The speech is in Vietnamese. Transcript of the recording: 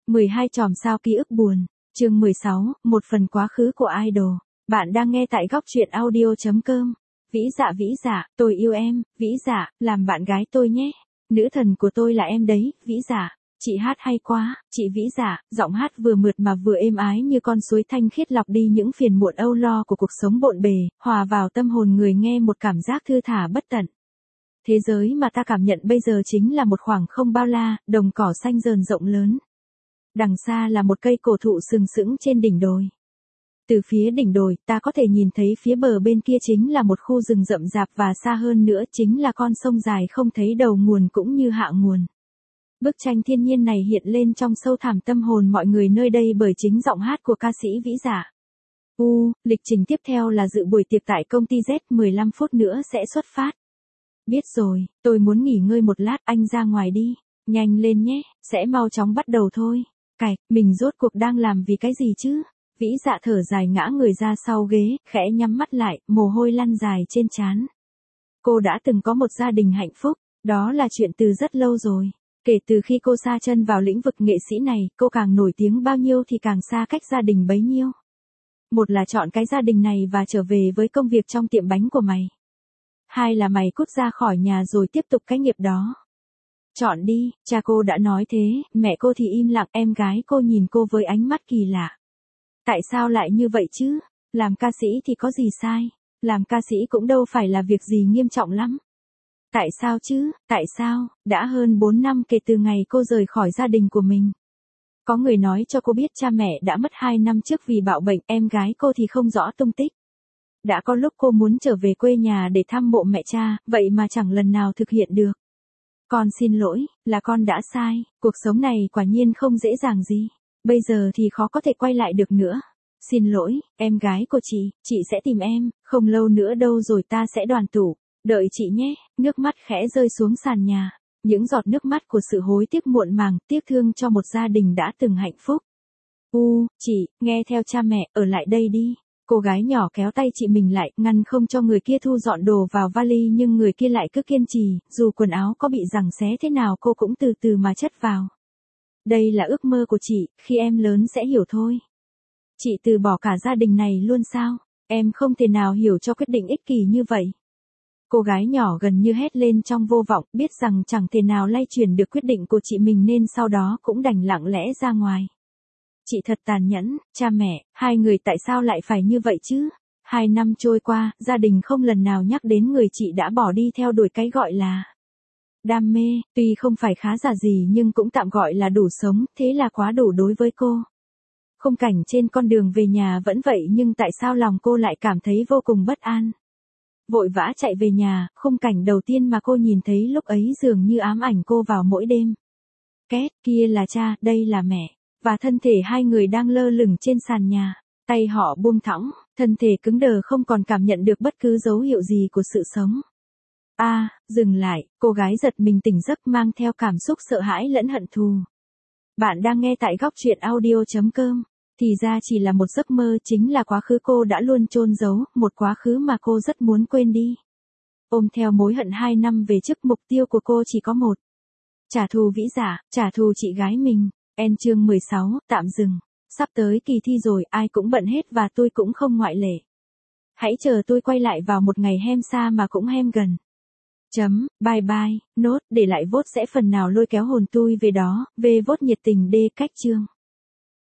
12 chòm sao ký ức buồn, chương 16, một phần quá khứ của idol. Bạn đang nghe tại góc truyện audio.com. Vĩ dạ, tôi yêu em, Vĩ dạ, làm bạn gái tôi nhé. Nữ thần của tôi là em đấy, Vĩ dạ. Chị hát hay quá, chị Vĩ dạ, giọng hát vừa mượt mà vừa êm ái như con suối thanh khiết lọc đi những phiền muộn âu lo của cuộc sống bộn bề, hòa vào tâm hồn người nghe một cảm giác thư thả bất tận. Thế giới mà ta cảm nhận bây giờ chính là một khoảng không bao la, đồng cỏ xanh rờn rộng lớn. Đằng xa là một cây cổ thụ sừng sững trên đỉnh đồi. Từ phía đỉnh đồi, ta có thể nhìn thấy phía bờ bên kia chính là một khu rừng rậm rạp và xa hơn nữa chính là con sông dài không thấy đầu nguồn cũng như hạ nguồn. Bức tranh thiên nhiên này hiện lên trong sâu thẳm tâm hồn mọi người nơi đây bởi chính giọng hát của ca sĩ Vĩ dạ. Lịch trình tiếp theo là dự buổi tiệc tại công ty Z, 15 phút nữa sẽ xuất phát. Biết rồi, tôi muốn nghỉ ngơi một lát, anh ra ngoài đi. Nhanh lên nhé, sẽ mau chóng bắt đầu thôi. Mình rốt cuộc đang làm vì cái gì chứ? Vĩ dạ thở dài ngã người ra sau ghế, khẽ nhắm mắt lại, mồ hôi lăn dài trên trán. Cô đã từng có một gia đình hạnh phúc, đó là chuyện từ rất lâu rồi. Kể từ khi cô sa chân vào lĩnh vực nghệ sĩ này, cô càng nổi tiếng bao nhiêu thì càng xa cách gia đình bấy nhiêu. Một là chọn cái gia đình này và trở về với công việc trong tiệm bánh của mày. Hai là mày cút ra khỏi nhà rồi tiếp tục cái nghiệp đó. Chọn đi, cha cô đã nói thế, mẹ cô thì im lặng, em gái cô nhìn cô với ánh mắt kỳ lạ. Tại sao lại như vậy chứ? Làm ca sĩ thì có gì sai? Làm ca sĩ cũng đâu phải là việc gì nghiêm trọng lắm. Tại sao chứ? Tại sao? Đã hơn 4 năm kể từ ngày cô rời khỏi gia đình của mình. Có người nói cho cô biết cha mẹ đã mất 2 năm trước vì bạo bệnh, em gái cô thì không rõ tung tích. Đã có lúc cô muốn trở về quê nhà để thăm mộ mẹ cha, vậy mà chẳng lần nào thực hiện được. Con xin lỗi, là con đã sai, cuộc sống này quả nhiên không dễ dàng gì. Bây giờ thì khó có thể quay lại được nữa. Xin lỗi, em gái của chị sẽ tìm em, không lâu nữa đâu rồi ta sẽ đoàn tụ. Đợi chị nhé, nước mắt khẽ rơi xuống sàn nhà. Những giọt nước mắt của sự hối tiếc muộn màng, tiếc thương cho một gia đình đã từng hạnh phúc. Chị, nghe theo cha mẹ, ở lại đây đi. Cô gái nhỏ kéo tay chị mình lại, ngăn không cho người kia thu dọn đồ vào vali nhưng người kia lại cứ kiên trì, dù quần áo có bị giằng xé thế nào cô cũng từ từ mà chất vào. Đây là ước mơ của chị, khi em lớn sẽ hiểu thôi. Chị từ bỏ cả gia đình này luôn sao? Em không thể nào hiểu cho quyết định ích kỷ như vậy. Cô gái nhỏ gần như hét lên trong vô vọng, biết rằng chẳng thể nào lay chuyển được quyết định của chị mình nên sau đó cũng đành lặng lẽ ra ngoài. Chị thật tàn nhẫn, cha mẹ, hai người tại sao lại phải như vậy chứ? 2 năm trôi qua, gia đình không lần nào nhắc đến người chị đã bỏ đi theo đuổi cái gọi là đam mê, tuy không phải khá giả gì nhưng cũng tạm gọi là đủ sống, thế là quá đủ đối với cô. Khung cảnh trên con đường về nhà vẫn vậy nhưng tại sao lòng cô lại cảm thấy vô cùng bất an? Vội vã chạy về nhà, khung cảnh đầu tiên mà cô nhìn thấy lúc ấy dường như ám ảnh cô vào mỗi đêm. Kia là cha, đây là mẹ. Và thân thể hai người đang lơ lửng trên sàn nhà, tay họ buông thõng, thân thể cứng đờ không còn cảm nhận được bất cứ dấu hiệu gì của sự sống. Dừng lại, cô gái giật mình tỉnh giấc mang theo cảm xúc sợ hãi lẫn hận thù. Bạn đang nghe tại góc truyện audio.com. Thì ra chỉ là một giấc mơ, chính là quá khứ cô đã luôn chôn giấu, một quá khứ mà cô rất muốn quên đi. Ôm theo mối hận 2 năm về trước, mục tiêu của cô chỉ có một. Trả thù Vĩ dạ, trả thù chị gái mình. Chương 16, tạm dừng. Sắp tới kỳ thi rồi, ai cũng bận hết và tôi cũng không ngoại lệ. Hãy chờ tôi quay lại vào một ngày hem xa mà cũng hem gần. Bye bye, nốt, để lại vote sẽ phần nào lôi kéo hồn tôi về đó, về vote nhiệt tình cách chương.